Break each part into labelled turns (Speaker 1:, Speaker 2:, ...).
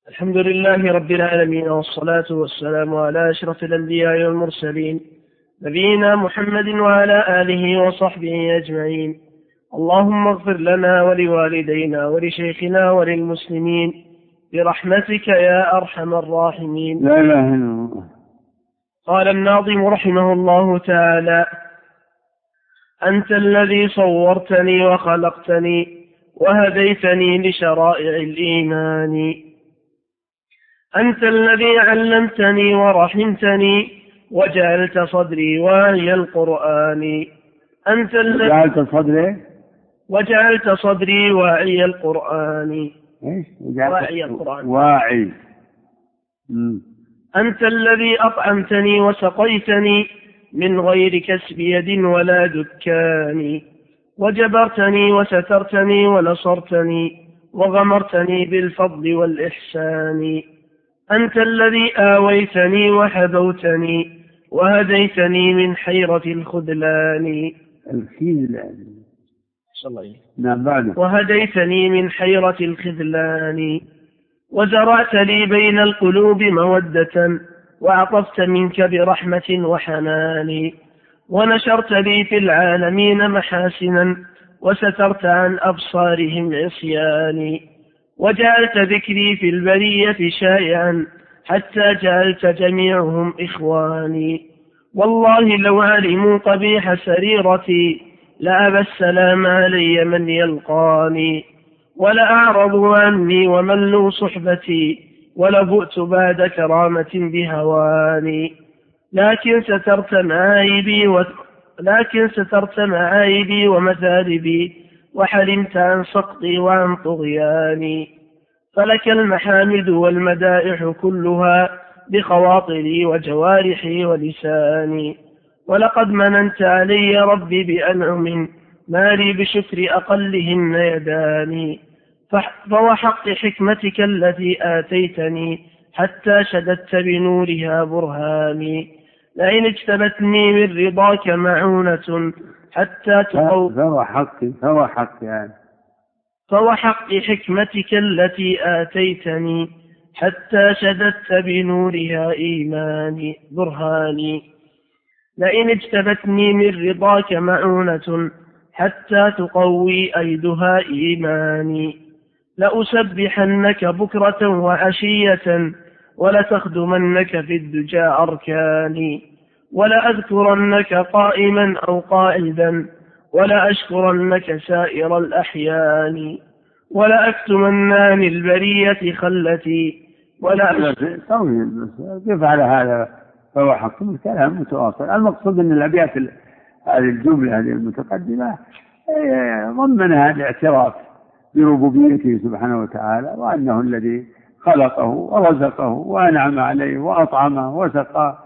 Speaker 1: الحمد لله رب العالمين، والصلاة والسلام على أشرف الأنبياء والمرسلين نبينا محمد وعلى آله وصحبه أجمعين. اللهم اغفر لنا ولوالدينا ولشيخنا وللمسلمين برحمتك يا أرحم الراحمين.
Speaker 2: لا إله إلا الله.
Speaker 1: قال الناظم رحمه الله تعالى: أنت الذي صورتني وخلقتني وهديتني لشرائع الإيمان. أنت الذي علمتني ورحمتني وجعلت صدري واعي القرآن. أنت الذي وجعلت صدري واعي القرآن. واعي القرآن.
Speaker 2: واعي.
Speaker 1: أنت الذي أطعمتني وسقيتني من غير كسب يد ولا دكان، وجبرتني وسترتني ونصرتني وغمرتني بالفضل والإحسان. أنت الذي آويتني وحبوتني وهديتني من حيرة الخذلان. وهديتني من حيرة الخذلان. وزرعت لي بين القلوب مودة وعطفت منك برحمة وحنان. ونشرت لي في العالمين محاسنا وسترت عن أبصارهم عصياني. وجعلت ذكري في البرية شائعا حتى جعلت جميعهم إخواني. والله لو علموا قبيح سريرتي لأبى السلام علي من يلقاني. ولأعرضوا عني وملوا صحبتي ولبؤت بعد كرامة بهواني. لكن سترت معايبي ومثالبي وحلمت عن سقطي وعن طغياني. فلك المحامد والمدائح كلها بخواطري وجوارحي ولساني. ولقد مننت علي ربي بأنعم ما لي بشكر أقلهن يداني. فوحق حكمتك التي آتيتني حتى شددت بنورها برهاني. لئن اجتبتني من رضاك معونة حتى تقوم فوحق حكمتك التي آتيتني حتى شددت بنورها إيماني برهاني. لئن اجتبتني من رضاك معونة حتى تقوي أيدها إيماني. لأسبحنك بكرة وعشية ولتخدمنك في الدجى أركاني. ولأذكرنك قائما أو قائدا ولأشكرنك سائر الأحيان. ولأكتمن عن البرية خلتي
Speaker 2: كيف على هذا؟ فهو حق الكلام متواصل. المقصود أن الأبيات هذه الجملة هذه المتقدمة ضمنها الاعتراف بربوبيته سبحانه وتعالى، وأنه الذي خلقه ورزقه وأنعم عليه وأطعمه وسقاه.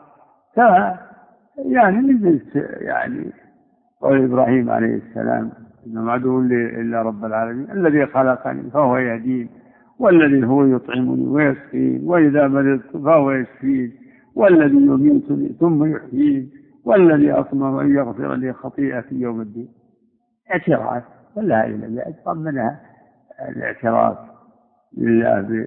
Speaker 2: يعني قول إبراهيم عليه السلام: إنما عدو إلا رب العالمين الذي خلقني فهو يهدين، والذي هو يطعمني ويسقين، وإذا مرضت فهو يشفين، والذي يميتني ثم يحيين، والذي أطمع أن يغفر لي خطيئتي يوم الدين. اعتراف. ولا إله إلا ضمنها الاعتراف لله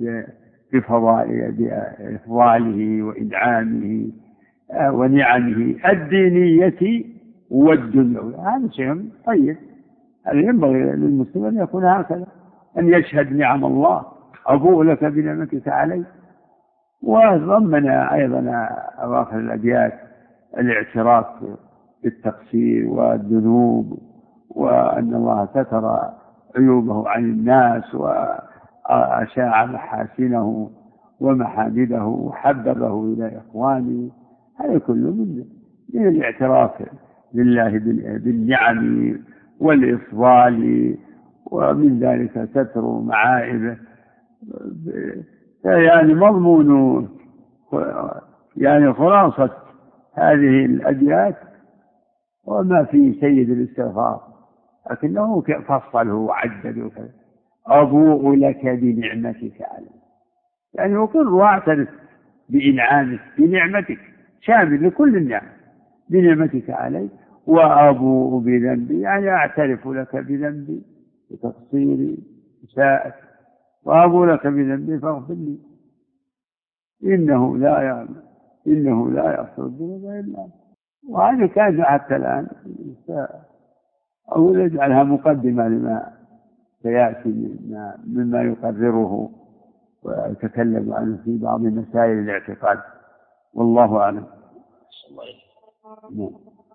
Speaker 2: بإفضاله وإنعامه ونعمه الدينية والدنيوية. هذا شيء طيب. هذا ينبغي للمسلم أن يكون هكذا، أن يشهد نعم الله: أبوء لك بنعمتك علي. وضمن أيضا أواخر الأبيات الاعتراف بالتقصير والذنوب، وأن الله ستر عيوبه عن الناس وأشاع محاسنه ومحامده وحببه إلى إخوانه. هذا كله من الاعتراف لله بالنعم والإفضال، ومن ذلك ستر معائبه. يعني مضمون خلاصة هذه الأبيات وما في سيد الاستغفار، لكنه فصله وعدده وكذا: أبوء لك بنعمتك علي، يعني أقر واعترف بإنعامك بنعمتك شامل لكل النعم بنعمتك علي. وأبوء بذنبي، يعني أعترف لك بذنبي وتقصيري وساءت وأبو لك بذنبي فاغفر لي إنه لا يغفر الذنوب إلا أنت. وهذه كانت حتى الآن، أو يجعلها مقدمة لما سيأتي مما يقرره ويتكلم عنه في بعض مسائل الاعتقاد، والله أعلم.